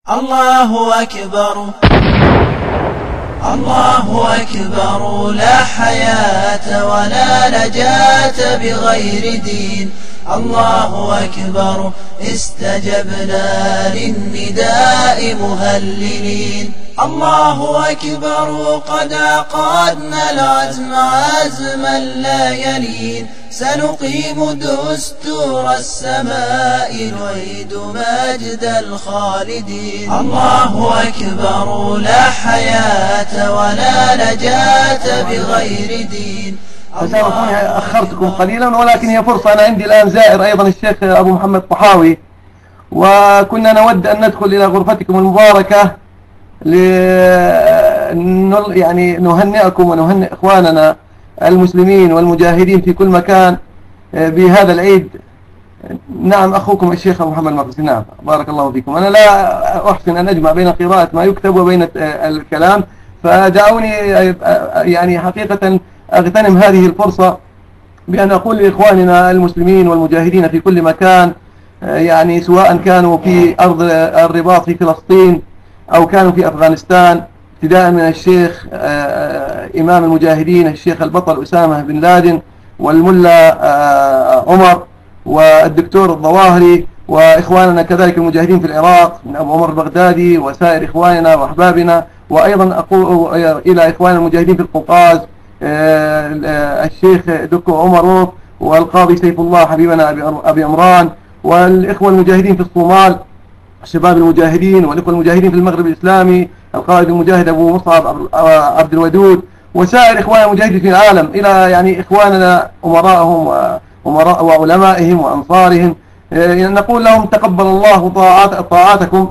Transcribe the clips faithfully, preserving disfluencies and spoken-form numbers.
الله أكبر الله أكبر، لا حياة ولا نجاة بغير دين. الله أكبر، استجبنا للنداء مهللين. الله أكبر، قد عقدنا العزم عزما لا يلين. سنقيم دستور السماء نعيد مجد الخالدين. الله أكبر، لا حياة ولا نجاة بغير دين. أخرتكم قليلا، ولكن هي فرصة. أنا عندي الآن زائر أيضا الشيخ أبو محمد طحاوي، وكنا نود أن ندخل إلى غرفتكم المباركة ل يعني نهنئكم ونهنئ إخواننا المسلمين والمجاهدين في كل مكان بهذا العيد. نعم، أخوكم الشيخ أبو محمد المقدسي. نعم، بارك الله فيكم. أنا لا أحسن أن أجمع بين قراءة ما يكتب وبين الكلام، فدعوني يعني حقيقة أغتنم هذه الفرصة بأن أقول لإخواننا المسلمين والمجاهدين في كل مكان، يعني سواء كانوا في أرض الرباط في فلسطين أو كانوا في أفغانستان، ابتداء من الشيخ إمام المجاهدين الشيخ البطل أسامة بن لادن، والملا عمر، والدكتور الظواهري، وإخواننا كذلك المجاهدين في العراق من أبو عمر البغدادي وسائر إخواننا وأحبابنا، وأيضا أقول إلى إخواننا المجاهدين في القوقاز الشيخ دكو عمر روف، والقاضي سيف الله حبيبنا أبي عمران، والإخوة المجاهدين في الصومال الشباب المجاهدين، والإخوة المجاهدين في المغرب الإسلامي القائد المجاهد أبو مصعب عبد الودود، وسائر إخواننا المجاهدين في العالم، إلى يعني إخواننا أمراءهم وأمراء وعلمائهم وأنصارهم. نقول لهم تقبل الله طاعات طاعاتكم،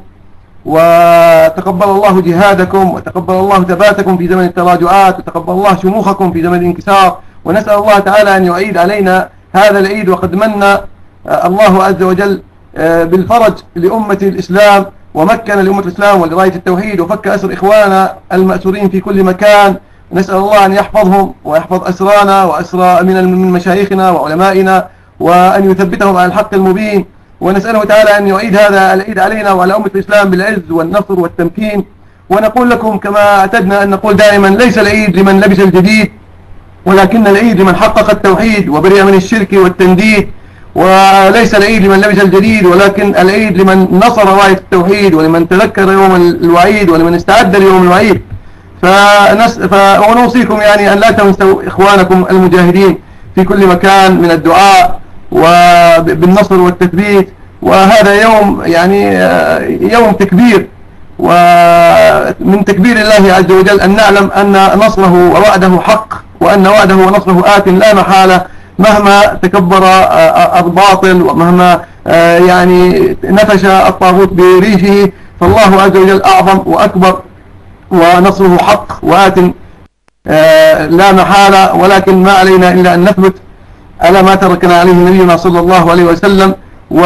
وتقبل الله جهادكم، وتقبل الله ثباتكم في زمن التراجعات، وتقبل الله شموخكم في زمن الانكسار. ونسأل الله تعالى أن يعيد علينا هذا العيد، وقد من الله عز وجل بالفرج لأمة الإسلام، ومكن لأمة الإسلام ولراية التوحيد، وفك أسر إخواننا المأسورين في كل مكان. نسأل الله أن يحفظهم ويحفظ أسرانا وأسرى من مشايخنا وعلمائنا، وأن يثبتهم على الحق المبين. ونسأله تعالى أن يعيد هذا العيد علينا وعلى أمة الإسلام بالعز والنصر والتمكين. ونقول لكم كما اعتدنا أن نقول دائما: ليس العيد لمن لبس الجديد، ولكن العيد لمن حقق التوحيد وبرئ من الشرك والتنديد. وليس العيد لمن لبس الجديد، ولكن العيد لمن نصر راية التوحيد، ولمن تذكر يوم الوعيد، ولمن استعد ليوم الوعيد. فنس... فنوصيكم يعني أن لا تنسوا إخوانكم المجاهدين في كل مكان من الدعاء وبالنصر والتثبيت. وهذا يوم يعني يوم تكبير، ومن تكبير الله عز وجل أن نعلم أن نصره ووعده حق، وأن وعده ونصره آت لا محالة، مهما تكبر الباطل ومهما يعني نفش الطاغوت بريشه، فالله عز وجل أعظم وأكبر، ونصره حق وآت لا محالة. ولكن ما علينا إلا أن نثبت على ما تركنا عليه نبينا صلى الله عليه وسلم.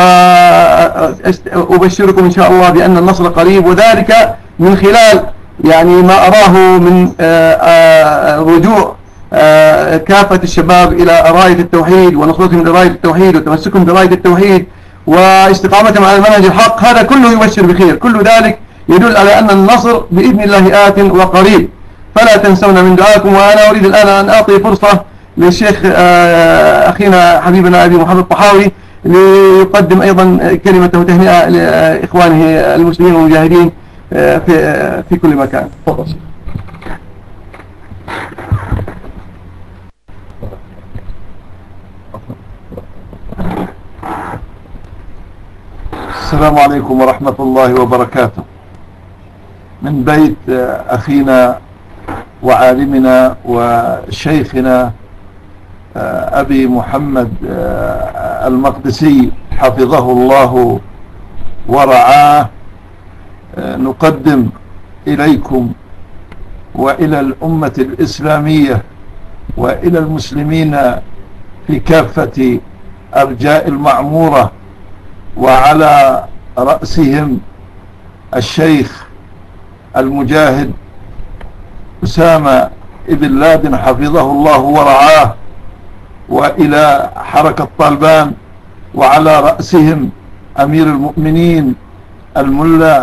وأبشركم إن شاء الله بأن النصر قريب، وذلك من خلال يعني ما أراه من رجوع كافة الشباب إلى راية التوحيد، ونصرتهم لراية التوحيد، وتمسكهم براية التوحيد، واستقامتهم على المنهج الحق. هذا كله يبشر بخير، كل ذلك يدل على أن النصر بإذن الله آت وقريب، فلا تنسونا من دعائكم. وأنا أريد الآن أن أعطي فرصة للشيخ أخينا حبيبنا أبي محمد طحاوي ليقدم أيضا كلمته تهنئة لإخوانه المسلمين والمجاهدين في في كل مكان. السلام عليكم ورحمة الله وبركاته. من بيت أخينا وعالمنا وشيخنا أبي محمد المقدسي حفظه الله ورعاه، نقدم إليكم وإلى الأمة الإسلامية وإلى المسلمين في كافة أرجاء المعمورة، وعلى رأسهم الشيخ المجاهد أسامة بن لادن حفظه الله ورعاه، وإلى حركة طالبان، وعلى رأسهم أمير المؤمنين الملا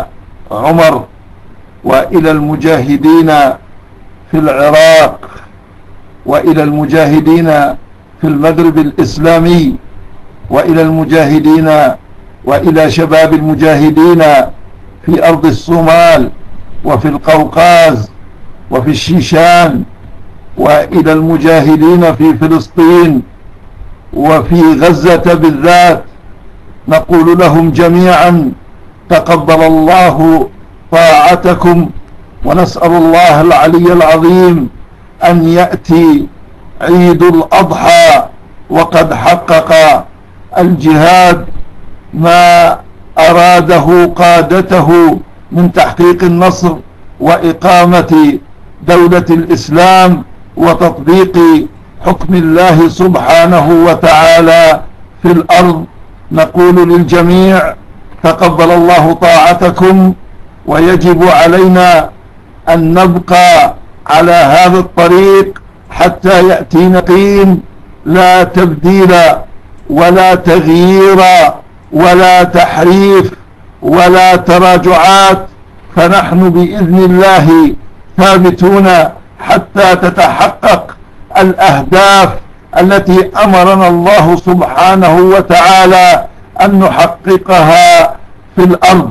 عمر، وإلى المجاهدين في العراق، وإلى المجاهدين في المغرب الإسلامي، وإلى المجاهدين وإلى شباب المجاهدين في أرض الصومال وفي القوقاز وفي الشيشان، وإلى المجاهدين في فلسطين وفي غزة بالذات، نقول لهم جميعا تقبل الله طاعتكم، ونسأل الله العلي العظيم أن يأتي عيد الأضحى وقد حقق الجهاد ما أراده قادته من تحقيق النصر وإقامة دولة الإسلام وتطبيق حكم الله سبحانه وتعالى في الأرض. نقول للجميع تقبل الله طاعتكم، ويجب علينا أن نبقى على هذا الطريق حتى يأتي نقيم، لا تبديل ولا تغيير ولا تحريف ولا تراجعات، فنحن بإذن الله ثابتون حتى تتحقق الأهداف التي أمرنا الله سبحانه وتعالى أن نحققها في الأرض.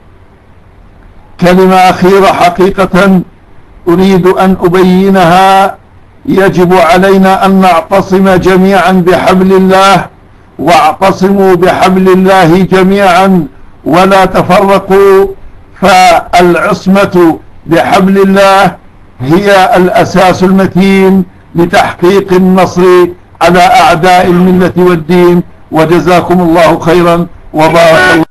كلمة أخيرة حقيقة أريد أن أبينها: يجب علينا أن نعتصم جميعا بحبل الله، واعتصموا بحبل الله جميعا ولا تفرقوا، فالعصمة بحبل الله هي الأساس المتين لتحقيق النصر على أعداء الملة والدين. وجزاكم الله خيرا وبارك الله.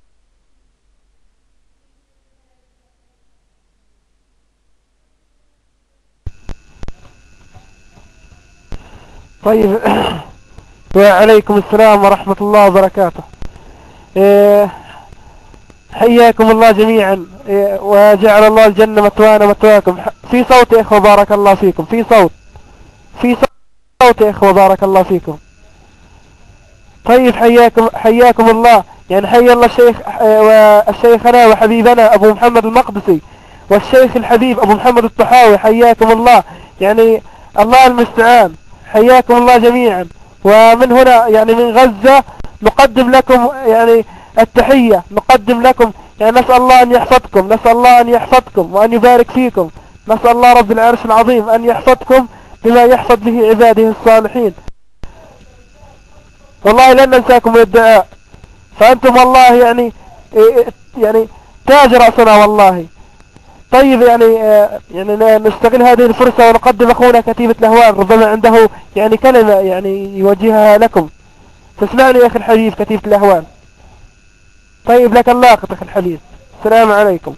طيب، وعليكم السلام ورحمة الله وبركاته. إيه حياكم الله جميعا، إيه وجعل الله الجنة مثوانا مثواكم. في صوت يا إخوة بارك الله فيكم، في صوت في صوت يا إخوة بارك الله فيكم. طيب، حياكم حياكم الله، يعني حيا الله الشيخ والشيخنا وحبيبنا أبو محمد المقدسي والشيخ الحبيب أبو محمد الطحاوي، حياكم الله، يعني الله المستعان، حياكم الله جميعا. ومن هنا يعني من غزة نقدم لكم يعني التحية، نقدم لكم يعني نسأل الله أن يحفظكم، نسأل الله أن يحفظكم وأن يبارك فيكم، نسأل الله رب العرش العظيم أن يحفظكم بما يحفظ به عباده الصالحين. والله لن ننساكم من الدعاء، فأنتم والله يعني يعني تاج رأسنا والله. طيب، يعني يعني نستغل هذه الفرصة ونقدم أخونا كتيبة الأهوال، ربما عنده يعني كلمة يعني يوجهها لكم. تسمعني يا أخي الحبيب كتيبة الأهوال؟ طيب، لك اللاقط أخي الحبيب، السلام عليكم.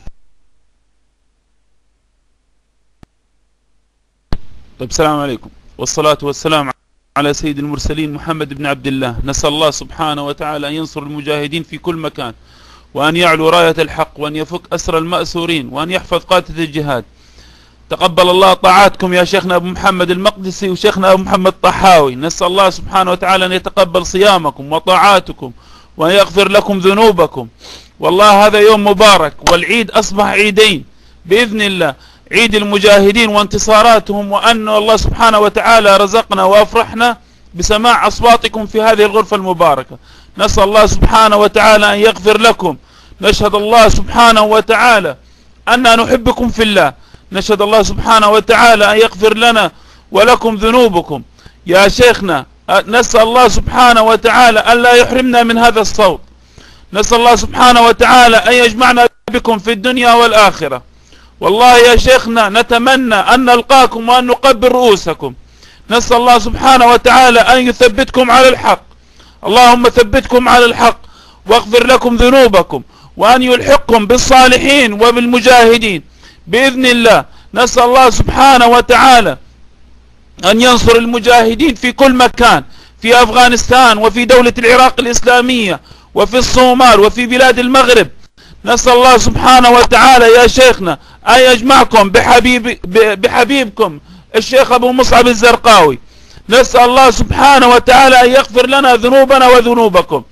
طيب، السلام عليكم، والصلاة والسلام على سيد المرسلين محمد بن عبد الله. نسأل الله سبحانه وتعالى أن ينصر المجاهدين في كل مكان، وأن يعلو راية الحق، وأن يفك أسر المأسورين، وأن يحفظ قادة الجهاد. تقبل الله طاعاتكم يا شيخنا أبو محمد المقدسي وشيخنا أبو محمد الطحاوي. نسأل الله سبحانه وتعالى أن يتقبل صيامكم وطاعاتكم، وأن يغفر لكم ذنوبكم. والله هذا يوم مبارك، والعيد أصبح عيدين بإذن الله، عيد المجاهدين وانتصاراتهم، وأن الله سبحانه وتعالى رزقنا وأفرحنا بسماع أصواتكم في هذه الغرفة المباركة. نسأل الله سبحانه وتعالى أن يغفر لكم. نشهد الله سبحانه وتعالى أننا نحبكم في الله. نشهد الله سبحانه وتعالى أن يغفر لنا ولكم ذنوبكم. يا شيخنا، نسأل الله سبحانه وتعالى أن لا يحرمنا من هذا الصوت. نسأل الله سبحانه وتعالى أن يجمعنا بكم في الدنيا والآخرة. والله يا شيخنا نتمنى أن نلقاكم وأن نقبل رؤوسكم. نسأل الله سبحانه وتعالى أن يثبتكم على الحق. اللهم ثبتكم على الحق واغفر لكم ذنوبكم، وأن يلحقكم بالصالحين وبالمجاهدين بإذن الله. نسأل الله سبحانه وتعالى أن ينصر المجاهدين في كل مكان، في أفغانستان وفي دولة العراق الإسلامية وفي الصومال وفي بلاد المغرب. نسأل الله سبحانه وتعالى يا شيخنا أن يجمعكم بحبيب بحبيبكم الشيخ أبو مصعب الزرقاوي. نسأل الله سبحانه وتعالى أن يغفر لنا ذنوبنا وذنوبكم.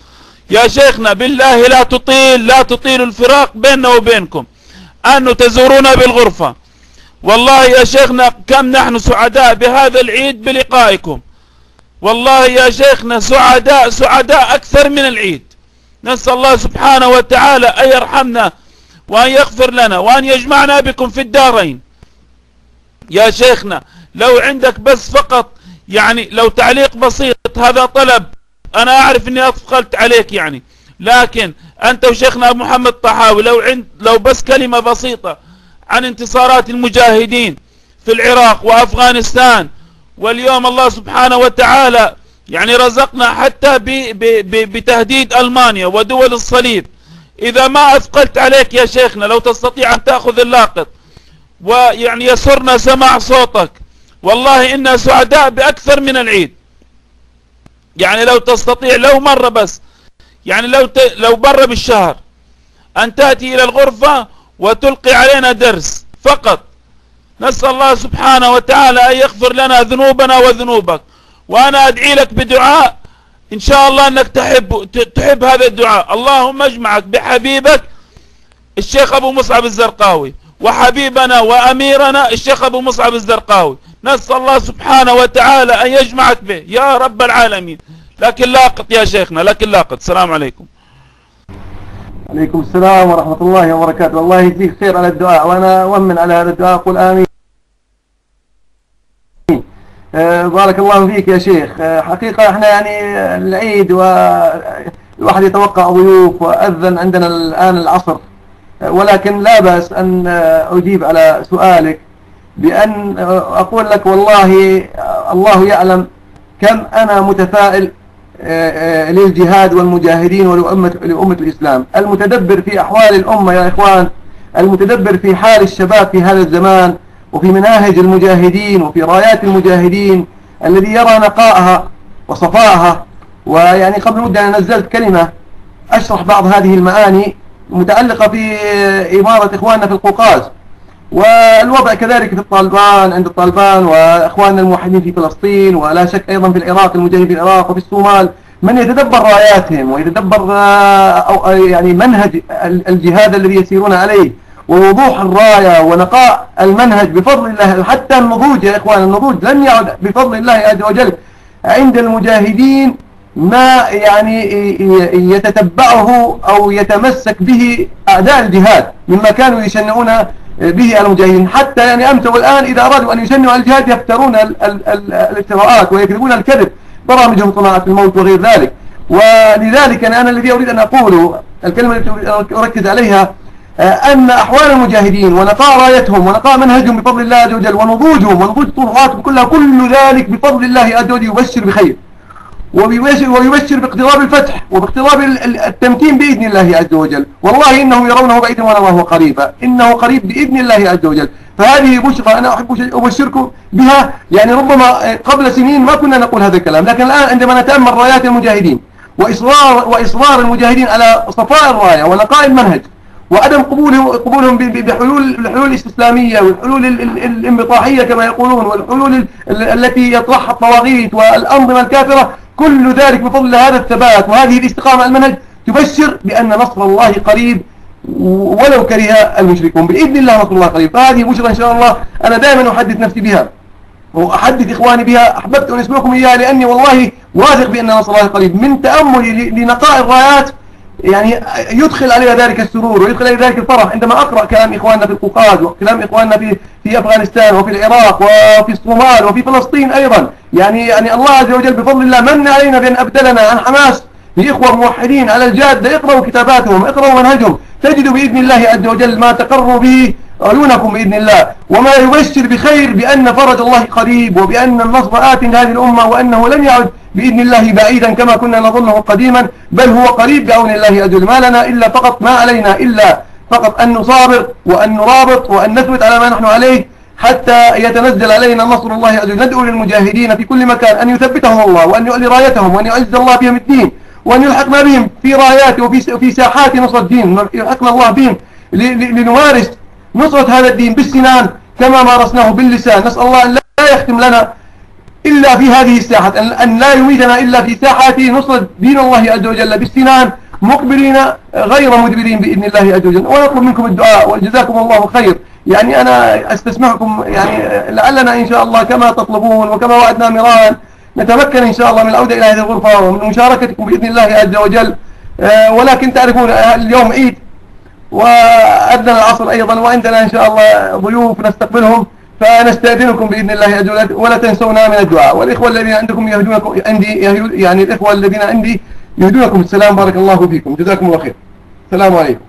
يا شيخنا بالله لا تطيل لا تطيل الفراق بيننا وبينكم، أن تزورونا بالغرفة. والله يا شيخنا كم نحن سعداء بهذا العيد بلقائكم، والله يا شيخنا سعداء سعداء أكثر من العيد. نسأل الله سبحانه وتعالى أن يرحمنا وأن يغفر لنا وأن يجمعنا بكم في الدارين. يا شيخنا لو عندك بس فقط يعني لو تعليق بسيط، هذا طلب، أنا أعرف أني أثقلت عليك يعني، لكن أنت وشيخنا أبو محمد طحاوي لو عند لو بس كلمة بسيطة عن انتصارات المجاهدين في العراق وأفغانستان. واليوم الله سبحانه وتعالى يعني رزقنا حتى ب ب ب بتهديد ألمانيا ودول الصليب. إذا ما أثقلت عليك يا شيخنا لو تستطيع أن تأخذ اللاقط ويعني يسرنا سماع صوتك، والله إنا سعداء بأكثر من العيد. يعني لو تستطيع لو مرة بس، يعني لو ت... لو مرة بالشهر أن تأتي إلى الغرفة وتلقي علينا درس فقط. نسأل الله سبحانه وتعالى أن يغفر لنا ذنوبنا وذنوبك. وأنا أدعي لك بدعاء إن شاء الله أنك تحب تحب هذا الدعاء. اللهم اجمعك بحبيبك الشيخ أبو مصعب الزرقاوي وحبيبنا وأميرنا الشيخ أبو مصعب الزرقاوي. نسأل الله سبحانه وتعالى أن يجمعك به يا رب العالمين. لكن لاقط يا شيخنا، لكن لاقط. السلام عليكم. عليكم السلام ورحمة الله وبركاته. الله يجزيك خير على الدعاء، وأنا أؤمن على هذا الدعاء، قل آمين. آه بارك الله فيك يا شيخ. آه حقيقة احنا يعني العيد والواحد يتوقع ضيوف، وأذن عندنا الآن العصر، آه ولكن لا بأس أن آه أجيب على سؤالك بأن آه أقول لك والله آه الله يعلم كم أنا متفائل للجهاد والمجاهدين ولأمة لأمة الإسلام. المتدبر في أحوال الأمة يا إخوان، المتدبر في حال الشباب في هذا الزمان، وفي مناهج المجاهدين وفي رايات المجاهدين، الذي يرى نقائها وصفائها. ويعني قبل مدة أنا نزلت كلمة أشرح بعض هذه المعاني متعلقة في إمارة إخواننا في القوقاز، والوضع كذلك في الطالبان عند الطالبان وإخواننا الموحدين في فلسطين، ولا شك أيضا في العراق المجاهدين في العراق وفي الصومال. من يتدبر راياتهم ويتدبر أو يعني منهج الجهاد الذي يسيرون عليه ووضوح الراية ونقاء المنهج بفضل الله. حتى النضوج يا إخوان، النضوج لم يعد بفضل الله عز وجل عند المجاهدين ما يعني يتتبعه أو يتمسك به أعداء الجهاد مما كانوا يشنعون به المجاهدين. حتى يعني أمس والآن إذا أرادوا أن يشنعوا الجهاد يفترون الافتراءات ويكذبون الكذب، برامجهم صناعة الموت وغير ذلك. ولذلك أنا, أنا الذي أريد أن أقوله الكلمة التي أركز عليها أن أحوال المجاهدين ونقاء رايتهم ونقاء منهجهم بفضل الله عز وجل ونضوجهم ونضوج طروحاتهم كلها، كل ذلك بفضل الله عز وجل يبشر بخير ويبشر باقتراب الفتح وباقتراب التمكين بإذن الله عز وجل. والله إنهم يرونه بعيدا ونراه قريبا، إنه قريب بإذن الله عز وجل. فهذه بشرى أنا أحب أبشركم بها. يعني ربما قبل سنين ما كنا نقول هذا الكلام، لكن الآن عندما نتأمل رايات المجاهدين وإصرار, وإصرار المجاهدين على صفاء الراية ونقاء المنهج وعدم قبولهم, قبولهم بحلول الحلول الاستسلامية والحلول الانبطاحية كما يقولون، والحلول التي يطرحها الطواغيت والأنظمة الكافرة، كل ذلك بفضل هذا الثبات وهذه الاستقامة على المنهج تبشر بأن نصر الله قريب ولو كره المشركون. بإذن الله نصر الله قريب. فهذه بشرى إن شاء الله أنا دائما أحدث نفسي بها وأحدث إخواني بها. أحببت أن أسمعكم إياها لأني والله واثق بأن نصر الله قريب. من تأملي لنقاء الرايات يعني يدخل عليها ذلك السرور ويدخل عليها ذلك الفرح عندما أقرأ كلام إخواننا في القوقاز وكلام إخواننا في في أفغانستان وفي العراق وفي الصومال وفي فلسطين أيضا. يعني يعني الله عز وجل بفضل الله من علينا بأن أبدلنا عن حماس لإخوة موحدين على الجادة. اقرأوا كتاباتهم، اقرأوا منهجهم، تجدوا بإذن الله عز وجل ما تقروا به عيونكم بإذن الله، وما يبشر بخير بأن فرج الله قريب وبأن النصر آت لهذه الأمة وأنه لن يعد بإذن الله بعيدا كما كنا نظنه قديما، بل هو قريب بعون الله عز وجل. ما لنا إلا فقط ما علينا إلا فقط أن نصابر وأن نرابط وأن نثبت على ما نحن عليه حتى يتنزل علينا نصر الله عز وجل. ندعو للمجاهدين في كل مكان أن يثبتهم الله وأن يعلي رايتهم وأن يعز الله بهم الدين وأن يلحقنا بهم في رايات وفي في ساحات نصر الدين، يلحقنا الله بهم لنمارس نصرة هذا الدين بالسنان كما مارسناه باللسان. نسأل الله أن لا يختم لنا إلا في هذه الساحة، أن لا يميتنا إلا في ساحة نصرة دين الله عز وجل بالسنان، مقبلين غير مدبرين بإذن الله عز وجل. ونطلب منكم الدعاء وجزاكم الله خير. يعني أنا أستسمحكم، يعني لعلنا إن شاء الله كما تطلبون وكما وعدنا مرارا نتمكن إن شاء الله من العودة إلى هذه الغرفة ومن مشاركتكم بإذن الله عز وجل. ولكن تعرفون اليوم عيد وأذن العصر أيضا، وعندنا إن شاء الله ضيوف نستقبلهم، فنستأذنكم بإذن الله عز وجل ولا تنسونا من الدعاء. والإخوة الذين عندكم يهدونكم عندي، يعني الإخوة الذين عندي يهدونكم السلام. بارك الله فيكم، جزاكم الله خير. السلام عليكم.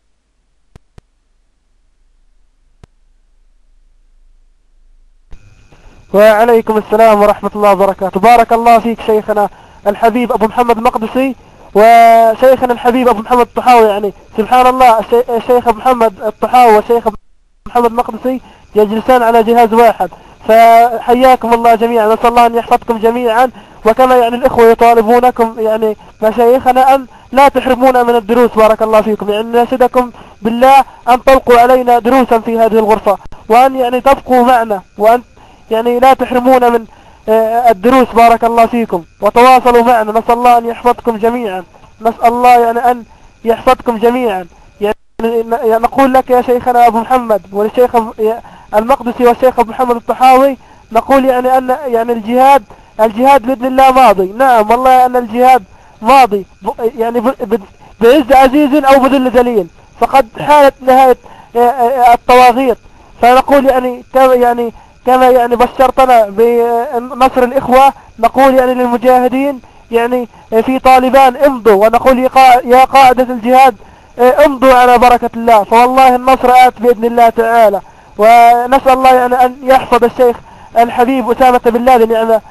وعليكم السلام ورحمة الله وبركاته. بارك الله فيك شيخنا الحبيب أبو محمد المقدسي وشيخنا الحبيب أبو محمد الطحاوي. يعني سبحان الله، الشيخ أبو محمد الطحاوي والشيخ أبو محمد المقدسي يجلسان على جهاز واحد، فحياكم الله جميعا. نسأل الله أن يحفظكم جميعا. وكما يعني الإخوة يطالبونكم يعني مشايخنا أن لا تحرمونا من الدروس، بارك الله فيكم. يعني نناشدكم بالله أن تلقوا علينا دروسا في هذه الغرفة، وأن يعني تبقوا معنا، وأن يعني لا تحرمونا من الدروس، بارك الله فيكم. وتواصلوا معنا. نسأل الله أن يحفظكم جميعا. نسأل الله يعني أن يحفظكم جميعا. يعني نقول لك يا شيخنا أبو محمد والشيخ المقدسي والشيخ أبو محمد الطحاوي، نقول يعني أن يعني الجهاد الجهاد بإذن الله ماضي. نعم والله أن الجهاد ماضي، يعني بعز عزيز أو بذل ذليل، فقد حالت نهاية الطواغيت. فنقول يعني كما يعني كما يعني بشرتنا بنصر الإخوة، نقول يعني للمجاهدين يعني في طالبان امضوا، ونقول يا قائدة الجهاد امضوا على بركة الله، فوالله النصر آت بإذن الله تعالى. ونسأل الله يعني أن يحفظ الشيخ الحبيب أسامة بن لادن. يعني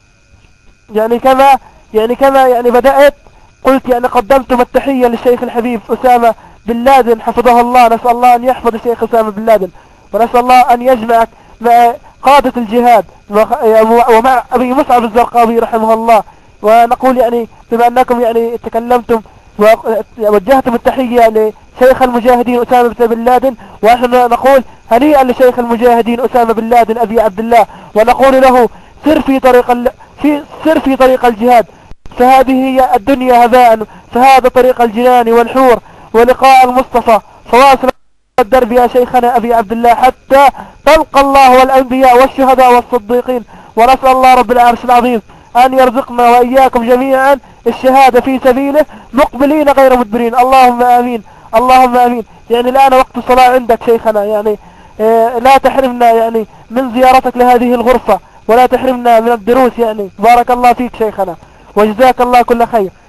يعني كما يعني كما يعني بدأت قلت يعني قدمتم التحية للشيخ الحبيب أسامة بن لادن حفظه الله. نسأل الله أن يحفظ الشيخ أسامة بن لادن، ونسأل الله أن يجمعك مع قادة الجهاد ومع أبي مصعب الزرقاوي رحمه الله. ونقول يعني بما أنكم يعني تكلمتم ووجهتم التحية لشيخ المجاهدين أسامة بن لادن، ونحن نقول هنيئا لشيخ المجاهدين أسامة بن لادن أبي عبد الله، ونقول له سر في طريق ال... في سر في طريق الجهاد، فهذه هي الدنيا هباء، فهذا طريق الجنان والحور ولقاء المصطفى. فواصل الدرب يا شيخنا أبي عبد الله حتى تلقى الله والأنبياء والشهداء والصديقين. ونسأل الله رب العرش العظيم أن يرزقنا وإياكم جميعا الشهادة في سبيله مقبلين غير مدبرين. اللهم آمين، اللهم آمين. يعني الآن وقت الصلاة عندك شيخنا، يعني آه لا تحرمنا يعني من زيارتك لهذه الغرفة، ولا تحرمنا من الدروس. يعني بارك الله فيك شيخنا، وجزاك الله كل خير.